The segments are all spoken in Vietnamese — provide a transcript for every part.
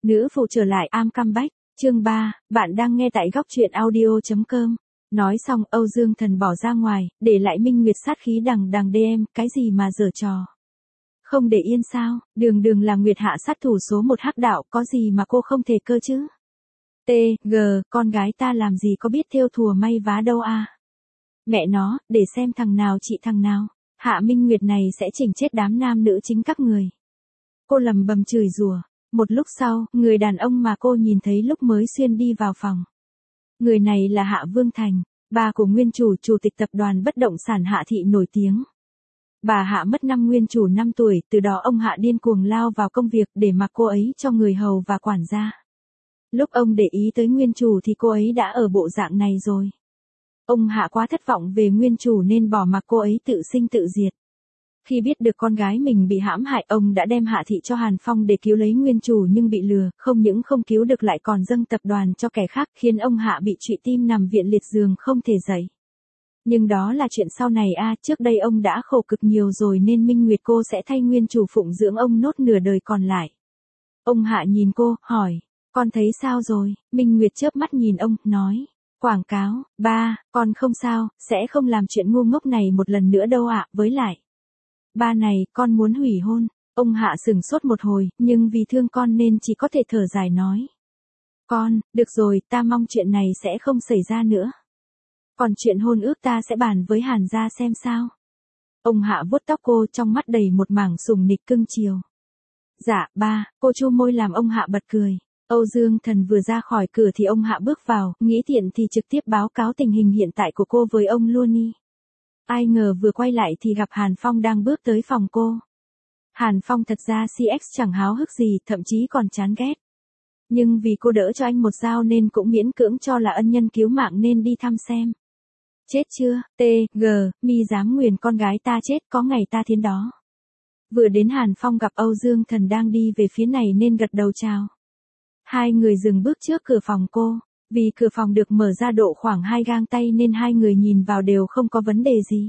Nữ phụ trở lại, I'm comeback. Chương 3, bạn đang nghe tại góc truyện audio.com. Nói xong Âu Dương Thần bỏ ra ngoài, để lại Minh Nguyệt sát khí đằng đằng DM, cái gì mà giở trò. Không để yên sao, đường là Nguyệt hạ sát thủ số 1 hắc đạo, có gì mà cô không thể cơ chứ. TG, con gái ta làm gì có biết thêu thùa may vá đâu à. Mẹ nó, để xem thằng nào trị thằng nào. Hạ Minh Nguyệt này sẽ chỉnh chết đám nam nữ chính các người. Cô lầm bầm chửi rủa. Một lúc sau, người đàn ông mà cô nhìn thấy lúc mới xuyên đi vào phòng. Người này là Hạ Vương Thành, bà của nguyên chủ tịch tập đoàn bất động sản Hạ Thị nổi tiếng. Bà Hạ mất năm nguyên chủ 5 tuổi, từ đó ông Hạ điên cuồng lao vào công việc để mặc cô ấy cho người hầu và quản gia. Lúc ông để ý tới nguyên chủ thì cô ấy đã ở bộ dạng này rồi. Ông Hạ quá thất vọng về nguyên chủ nên bỏ mặc cô ấy tự sinh tự diệt. Khi biết được con gái mình bị hãm hại, ông đã đem Hạ Thị cho Hàn Phong để cứu lấy nguyên chủ nhưng bị lừa, không những không cứu được lại còn dâng tập đoàn cho kẻ khác, khiến ông Hạ bị trụy tim nằm viện liệt giường không thể dậy. Nhưng đó là chuyện sau này trước đây ông đã khổ cực nhiều rồi nên Minh Nguyệt cô sẽ thay nguyên chủ phụng dưỡng ông nốt nửa đời còn lại. Ông Hạ nhìn cô, hỏi, con thấy sao rồi? Minh Nguyệt chớp mắt nhìn ông, nói, quảng cáo, ba, con không sao, sẽ không làm chuyện ngu ngốc này một lần nữa đâu ạ, với lại. Ba này, con muốn hủy hôn. Ông Hạ sửng sốt một hồi, nhưng vì thương con nên chỉ có thể thở dài nói. Con, được rồi, ta mong chuyện này sẽ không xảy ra nữa. Còn chuyện hôn ước ta sẽ bàn với Hàn gia xem sao. Ông Hạ vuốt tóc cô, trong mắt đầy một mảng sùng nịch cưng chiều. Dạ, ba, cô chu môi làm ông Hạ bật cười. Âu Dương Thần vừa ra khỏi cửa thì ông Hạ bước vào, nghĩ tiện thì trực tiếp báo cáo tình hình hiện tại của cô với ông Luani. Ai ngờ vừa quay lại thì gặp Hàn Phong đang bước tới phòng cô. Hàn Phong thật ra CX chẳng háo hức gì, thậm chí còn chán ghét. Nhưng vì cô đỡ cho anh một dao nên cũng miễn cưỡng cho là ân nhân cứu mạng nên đi thăm xem. Chết chưa, TG, mi dám nguyền con gái ta chết, có ngày ta thiến đó. Vừa đến Hàn Phong gặp Âu Dương Thần đang đi về phía này nên gật đầu chào. Hai người dừng bước trước cửa phòng cô. Vì cửa phòng được mở ra độ khoảng 2 gang tay nên hai người nhìn vào đều không có vấn đề gì.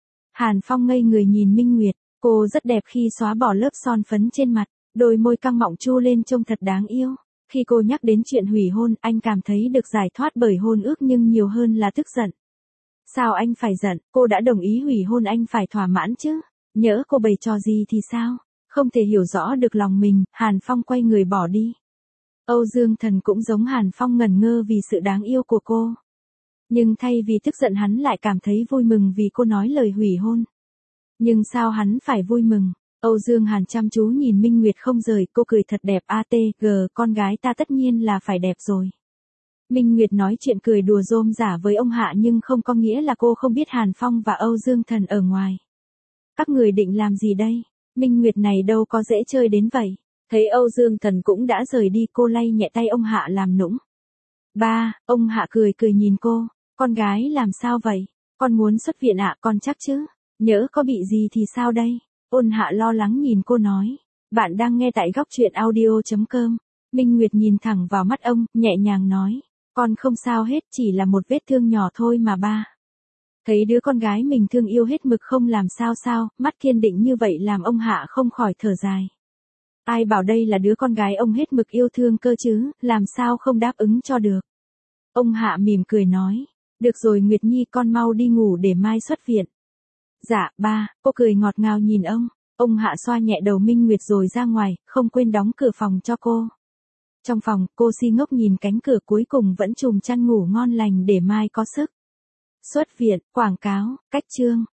Hàn Phong ngây người nhìn Minh Nguyệt, cô rất đẹp khi xóa bỏ lớp son phấn trên mặt, đôi môi căng mọng chu lên trông thật đáng yêu. Khi cô nhắc đến chuyện hủy hôn, anh cảm thấy được giải thoát bởi hôn ước nhưng nhiều hơn là tức giận. Sao anh phải giận, cô đã đồng ý hủy hôn anh phải thỏa mãn chứ, nhỡ cô bày trò gì thì sao, không thể hiểu rõ được lòng mình, Hàn Phong quay người bỏ đi. Âu Dương Thần cũng giống Hàn Phong ngẩn ngơ vì sự đáng yêu của cô. Nhưng thay vì tức giận hắn lại cảm thấy vui mừng vì cô nói lời hủy hôn. Nhưng sao hắn phải vui mừng? Âu Dương Hàn chăm chú nhìn Minh Nguyệt không rời, cô cười thật đẹp ATG, con gái ta tất nhiên là phải đẹp rồi. Minh Nguyệt nói chuyện cười đùa rôm rả với ông Hạ nhưng không có nghĩa là cô không biết Hàn Phong và Âu Dương Thần ở ngoài. Các người định làm gì đây? Minh Nguyệt này đâu có dễ chơi đến vậy. Thấy Âu Dương Thần cũng đã rời đi, cô lay nhẹ tay ông Hạ làm nũng. Ba, ông Hạ cười nhìn cô, con gái làm sao vậy? Con muốn xuất viện ạ, con chắc chứ? Nhỡ có bị gì thì sao đây? Ôn Hạ lo lắng nhìn cô nói. Bạn đang nghe tại góc truyện audio.com. Minh Nguyệt nhìn thẳng vào mắt ông, nhẹ nhàng nói. Con không sao hết, chỉ là một vết thương nhỏ thôi mà ba. Thấy đứa con gái mình thương yêu hết mực không làm sao, mắt kiên định như vậy làm ông Hạ không khỏi thở dài. Ai bảo đây là đứa con gái ông hết mực yêu thương cơ chứ, làm sao không đáp ứng cho được. Ông Hạ mỉm cười nói, được rồi Nguyệt Nhi, con mau đi ngủ để mai xuất viện. Dạ, ba, cô cười ngọt ngào nhìn ông Hạ xoa nhẹ đầu Minh Nguyệt rồi ra ngoài, không quên đóng cửa phòng cho cô. Trong phòng, cô si ngốc nhìn cánh cửa cuối cùng vẫn trùm chăn ngủ ngon lành để mai có sức. Xuất viện, quảng cáo, cách chương.